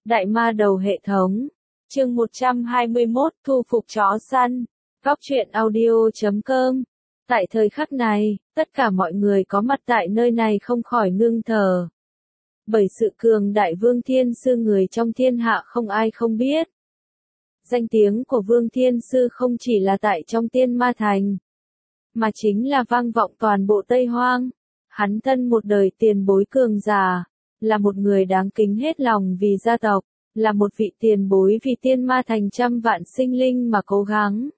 Đại ma đầu hệ thống. Chương 121, thu phục chó săn. Góc truyện audio.com. Tại thời khắc này, tất cả mọi người có mặt tại nơi này không khỏi ngưng thở. Bởi sự cường đại Vương Thiên Sư người trong thiên hạ không ai không biết. Danh tiếng của Vương Thiên Sư không chỉ là tại trong Tiên Ma Thành, mà chính là vang vọng toàn bộ Tây Hoang. Hắn thân một đời tiền bối cường giả, là một người đáng kính hết lòng vì gia tộc, là một vị tiền bối vì Tiên Ma Thành trăm vạn sinh linh mà cố gắng.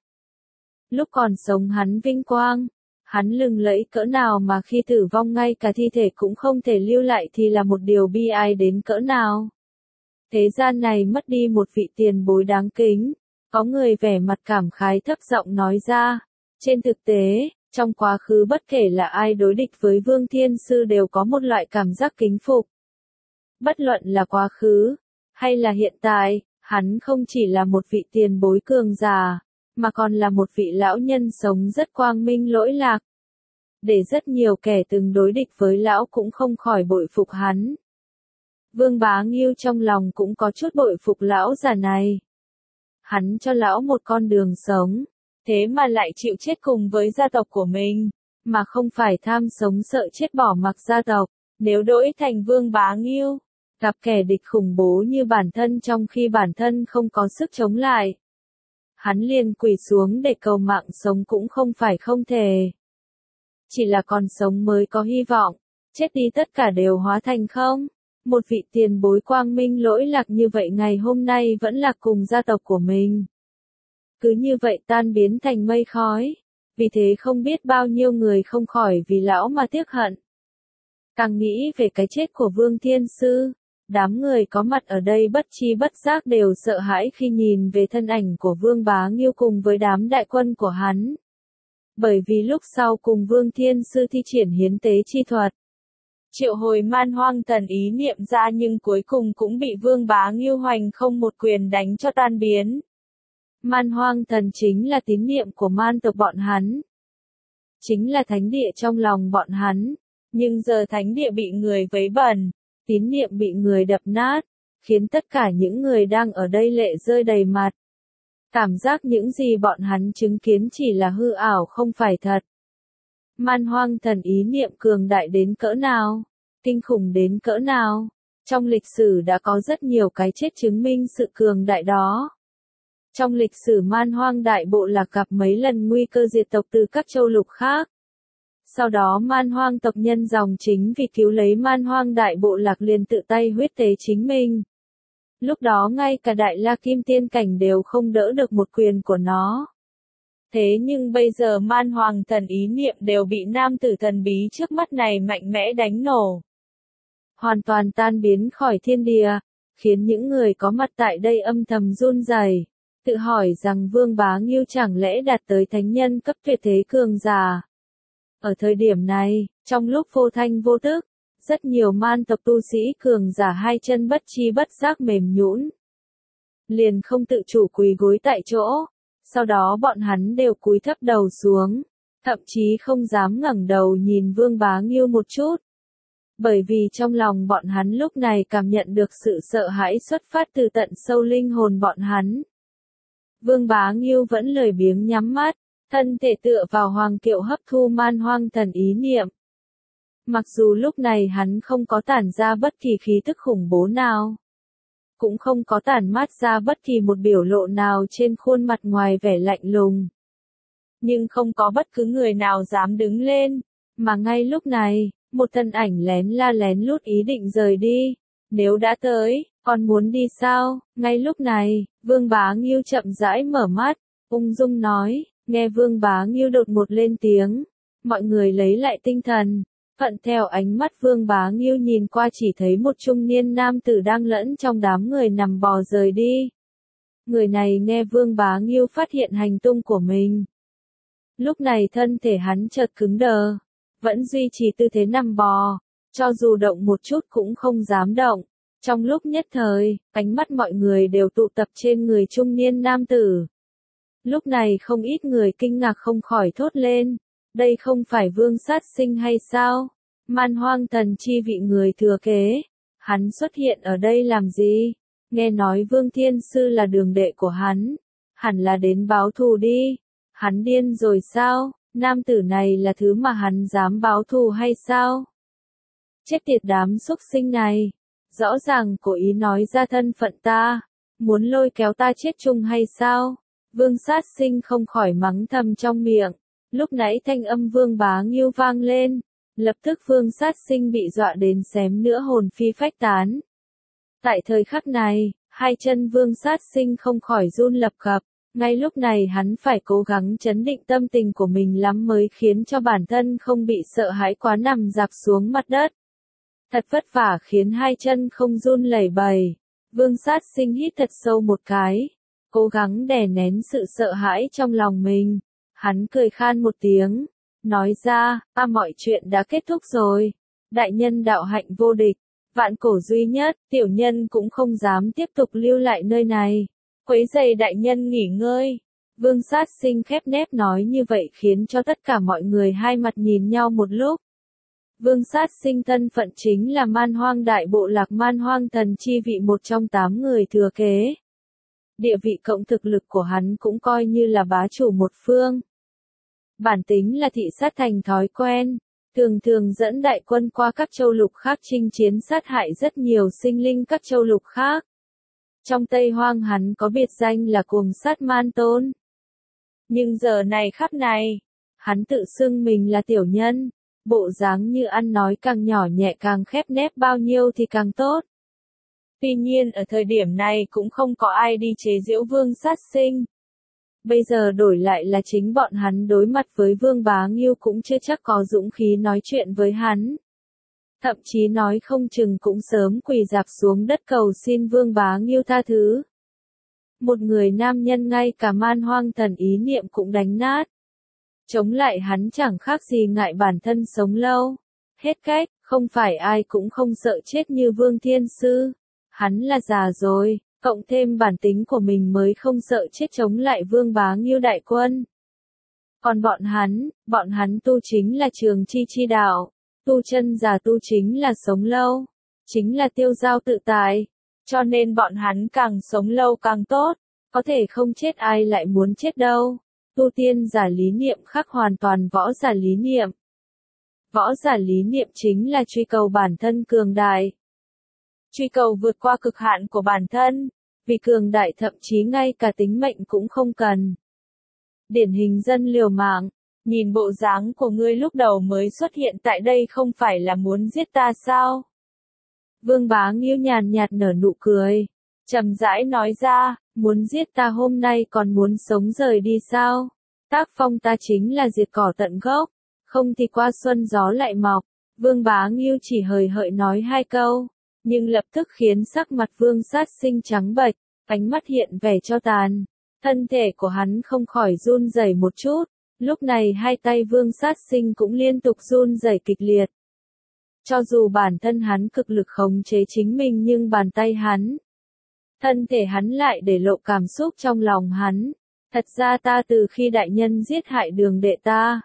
Lúc còn sống hắn vinh quang, hắn lừng lẫy cỡ nào mà khi tử vong ngay cả thi thể cũng không thể lưu lại thì là một điều bi ai đến cỡ nào. Thế gian này mất đi một vị tiền bối đáng kính, có người vẻ mặt cảm khái thấp giọng nói ra. Trên thực tế, trong quá khứ bất kể là ai đối địch với Vương Thiên Sư đều có một loại cảm giác kính phục. Bất luận là quá khứ, hay là hiện tại, hắn không chỉ là một vị tiền bối cường giả, mà còn là một vị lão nhân sống rất quang minh lỗi lạc. Để rất nhiều kẻ từng đối địch với lão cũng không khỏi bội phục hắn. Vương Bá Ngưu trong lòng cũng có chút bội phục lão già này. Hắn cho lão một con đường sống, thế mà lại chịu chết cùng với gia tộc của mình, mà không phải tham sống sợ chết bỏ mặc gia tộc. Nếu đổi thành Vương Bá Ngưu, gặp kẻ địch khủng bố như bản thân trong khi bản thân không có sức chống lại, hắn liền quỳ xuống để cầu mạng sống cũng không phải không thể. Chỉ là còn sống mới có hy vọng, chết đi tất cả đều hóa thành không. Một vị tiền bối quang minh lỗi lạc như vậy ngày hôm nay vẫn là cùng gia tộc của mình. Cứ như vậy tan biến thành mây khói, vì thế không biết bao nhiêu người không khỏi vì lão mà tiếc hận. Càng nghĩ về cái chết của Vương Thiên Sư, đám người có mặt ở đây bất chi bất giác đều sợ hãi khi nhìn về thân ảnh của Vương Bá Ngưu cùng với đám đại quân của hắn. Bởi vì lúc sau cùng Vương Thiên Sư thi triển hiến tế chi thuật, triệu hồi Man Hoang Thần ý niệm ra nhưng cuối cùng cũng bị Vương Bá Ngưu hoành không một quyền đánh cho tan biến. Man Hoang Thần chính là tín niệm của man tộc bọn hắn, chính là thánh địa trong lòng bọn hắn, nhưng giờ thánh địa bị người vấy bẩn, tín niệm bị người đập nát, khiến tất cả những người đang ở đây lệ rơi đầy mặt. Cảm giác những gì bọn hắn chứng kiến chỉ là hư ảo không phải thật. Man Hoang Thần ý niệm cường đại đến cỡ nào, kinh khủng đến cỡ nào, trong lịch sử đã có rất nhiều cái chết chứng minh sự cường đại đó. Trong lịch sử Man Hoang Đại Bộ Lạc gặp mấy lần nguy cơ diệt tộc từ các châu lục khác. Sau đó Man Hoang tộc nhân dòng chính vì cứu lấy Man Hoang Đại Bộ Lạc liền tự tay huyết tế chính mình. Lúc đó ngay cả Đại La Kim Tiên Cảnh đều không đỡ được một quyền của nó. Thế nhưng bây giờ Man Hoang Thần ý niệm đều bị nam tử thần bí trước mắt này mạnh mẽ đánh nổ. Hoàn toàn tan biến khỏi thiên địa, khiến những người có mặt tại đây âm thầm run rẩy, tự hỏi rằng Vương Bá Ngưu chẳng lẽ đạt tới thánh nhân cấp tuyệt thế cường giả. Ở thời điểm này, trong lúc vô thanh vô tức, rất nhiều man tộc tu sĩ cường giả hai chân bất chi bất giác mềm nhũn, liền không tự chủ quỳ gối tại chỗ. Sau đó bọn hắn đều cúi thấp đầu xuống, thậm chí không dám ngẩng đầu nhìn Vương Bá Ngưu một chút. Bởi vì trong lòng bọn hắn lúc này cảm nhận được sự sợ hãi xuất phát từ tận sâu linh hồn bọn hắn. Vương Bá Ngưu vẫn lười biếng nhắm mắt, thân thể tựa vào hoàng kiệu hấp thu Man Hoang Thần ý niệm. Mặc dù lúc này hắn không có tản ra bất kỳ khí tức khủng bố nào, cũng không có tản mát ra bất kỳ một biểu lộ nào trên khuôn mặt ngoài vẻ lạnh lùng. Nhưng không có bất cứ người nào dám đứng lên, mà ngay lúc này, một thân ảnh lén la lén lút ý định rời đi. Nếu đã tới, còn muốn đi sao? Ngay lúc này, Vương Bá Ngưu chậm rãi mở mắt, ung dung nói. Nghe Vương Bá Ngưu đột ngột lên tiếng, mọi người lấy lại tinh thần, thuận theo ánh mắt Vương Bá Ngưu nhìn qua chỉ thấy một trung niên nam tử đang lẫn trong đám người nằm bò rời đi. Người này nghe Vương Bá Ngưu phát hiện hành tung của mình. Lúc này thân thể hắn chợt cứng đờ, vẫn duy trì tư thế nằm bò, cho dù động một chút cũng không dám động. Trong lúc nhất thời, ánh mắt mọi người đều tụ tập trên người trung niên nam tử. Lúc này không ít người kinh ngạc không khỏi thốt lên, đây không phải Vương Sát Sinh hay sao? Man Hoang Thần chi vị người thừa kế, hắn xuất hiện ở đây làm gì? Nghe nói Vương Thiên Sư là đường đệ của hắn, hẳn là đến báo thù đi. Hắn điên rồi sao? Nam tử này là thứ mà hắn dám báo thù hay sao? Chết tiệt đám xúc sinh này, rõ ràng cố ý nói ra thân phận ta, muốn lôi kéo ta chết chung hay sao? Vương Sát Sinh không khỏi mắng thầm trong miệng. Lúc nãy thanh âm Vương Bá Ngưu vang lên, lập tức Vương Sát Sinh bị dọa đến xém nữa hồn phi phách tán. Tại thời khắc này, hai chân Vương Sát Sinh không khỏi run lập cập, ngay lúc này hắn phải cố gắng trấn định tâm tình của mình lắm mới khiến cho bản thân không bị sợ hãi quá nằm dạp xuống mặt đất. Thật vất vả khiến hai chân không run lẩy bẩy, Vương Sát Sinh hít thật sâu một cái, cố gắng đè nén sự sợ hãi trong lòng mình. Hắn cười khan một tiếng, nói ra, mọi chuyện đã kết thúc rồi. Đại nhân đạo hạnh vô địch, vạn cổ duy nhất, tiểu nhân cũng không dám tiếp tục lưu lại nơi này. Quấy rầy đại nhân nghỉ ngơi. Vương Sát Sinh khép nép nói như vậy khiến cho tất cả mọi người hai mặt nhìn nhau một lúc. Vương Sát Sinh thân phận chính là Man Hoang Đại Bộ Lạc Man Hoang Thần chi vị một trong 8 người thừa kế. Địa vị cộng thực lực của hắn cũng coi như là bá chủ một phương. Bản tính là thị sát thành thói quen, thường thường dẫn đại quân qua các châu lục khác chinh chiến sát hại rất nhiều sinh linh các châu lục khác. Trong Tây Hoang hắn có biệt danh là cuồng sát man tôn. Nhưng giờ này khắc này, hắn tự xưng mình là tiểu nhân, bộ dáng như ăn nói càng nhỏ nhẹ càng khép nép bao nhiêu thì càng tốt. Tuy nhiên ở thời điểm này cũng không có ai đi chế giễu Vương Sát Sinh. Bây giờ đổi lại là chính bọn hắn đối mặt với Vương Bá Ngưu cũng chưa chắc có dũng khí nói chuyện với hắn. Thậm chí nói không chừng cũng sớm quỳ dạp xuống đất cầu xin Vương Bá Ngưu tha thứ. Một người nam nhân ngay cả Man Hoang Thần ý niệm cũng đánh nát. Chống lại hắn chẳng khác gì ngại bản thân sống lâu. Hết cách, không phải ai cũng không sợ chết như Vương Thiên Sư. Hắn là già rồi, cộng thêm bản tính của mình mới không sợ chết chống lại Vương Bá Ngưu đại quân. Còn bọn hắn tu chính là trường chi chi đạo, tu chân già tu chính là sống lâu, chính là tiêu dao tự tại, cho nên bọn hắn càng sống lâu càng tốt, có thể không chết ai lại muốn chết đâu. Tu tiên giả lý niệm khác hoàn toàn võ giả lý niệm. Võ giả lý niệm chính là truy cầu bản thân cường đại. Truy cầu vượt qua cực hạn của bản thân, vì cường đại thậm chí ngay cả tính mệnh cũng không cần. Điển hình dân liều mạng, nhìn bộ dáng của ngươi lúc đầu mới xuất hiện tại đây không phải là muốn giết ta sao? Vương Bá Ngưu nhàn nhạt nở nụ cười, trầm rãi nói ra, muốn giết ta hôm nay còn muốn sống rời đi sao? Tác phong ta chính là diệt cỏ tận gốc, không thì qua xuân gió lại mọc. Vương Bá Ngưu chỉ hời hợt nói hai câu, nhưng lập tức khiến sắc mặt Vương Sát Sinh trắng bệch, ánh mắt hiện vẻ cho tàn. Thân thể của hắn không khỏi run rẩy một chút, lúc này hai tay Vương Sát Sinh cũng liên tục run rẩy kịch liệt. Cho dù bản thân hắn cực lực khống chế chính mình nhưng bàn tay hắn, thân thể hắn lại để lộ cảm xúc trong lòng hắn. Thật ra ta từ khi đại nhân giết hại đường đệ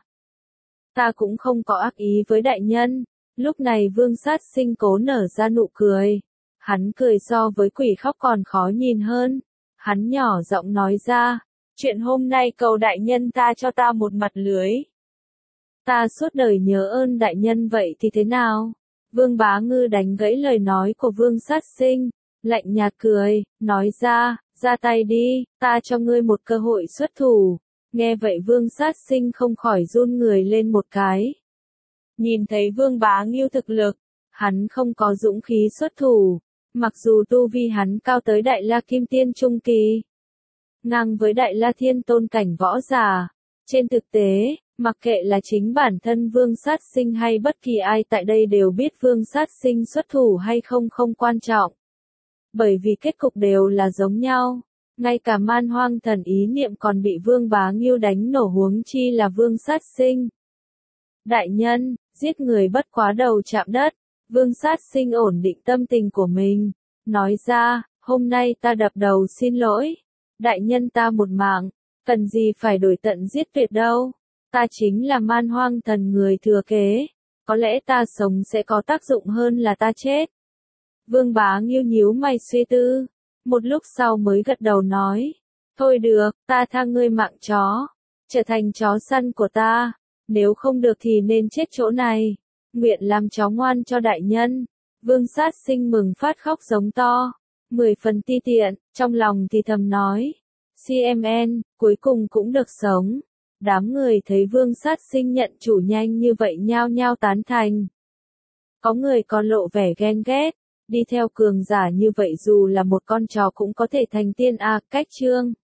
ta cũng không có ác ý với đại nhân. Lúc này Vương Sát Sinh cố nở ra nụ cười. Hắn cười so với quỷ khóc còn khó nhìn hơn. Hắn nhỏ giọng nói ra, chuyện hôm nay cầu đại nhân ta cho ta một mặt lưới. Ta suốt đời nhớ ơn đại nhân vậy thì thế nào? Vương Bá Ngưu đánh gãy lời nói của Vương Sát Sinh, lạnh nhạt cười, nói ra tay đi, ta cho ngươi một cơ hội xuất thủ. Nghe vậy Vương Sát Sinh không khỏi run người lên một cái. Nhìn thấy Vương Bá Ngưu thực lực, hắn không có dũng khí xuất thủ, mặc dù tu vi hắn cao tới Đại La Kim Tiên Trung Kỳ, ngang với Đại La Thiên Tôn cảnh võ giả. Trên thực tế, mặc kệ là chính bản thân Vương Sát Sinh hay bất kỳ ai tại đây đều biết Vương Sát Sinh xuất thủ hay không không quan trọng. Bởi vì kết cục đều là giống nhau, ngay cả Man Hoang Thần ý niệm còn bị Vương Bá Ngưu đánh nổ huống chi là Vương Sát Sinh. Đại nhân, giết người bất quá đầu chạm đất. Vương Sát Sinh ổn định tâm tình của mình, nói ra, hôm nay ta đập đầu xin lỗi. Đại nhân ta một mạng, cần gì phải đổi tận giết tuyệt đâu. Ta chính là Man Hoang Thần người thừa kế, có lẽ ta sống sẽ có tác dụng hơn là ta chết. Vương Bá Ngưu nhíu mày suy tư, một lúc sau mới gật đầu nói. Thôi được, ta tha ngươi mạng chó. Trở thành chó săn của ta. Nếu không được thì nên chết chỗ này. Nguyện làm chó ngoan cho đại nhân. Vương Sát Sinh mừng phát khóc giống to. 10 phần ti tiện, trong lòng thì thầm nói. CMN, cuối cùng cũng được sống. Đám người thấy Vương Sát Sinh nhận chủ nhanh như vậy nhao nhao tán thành. Có người còn lộ vẻ ghen ghét. Đi theo cường giả như vậy dù là một con chó cũng có thể thành tiên à, cách chương.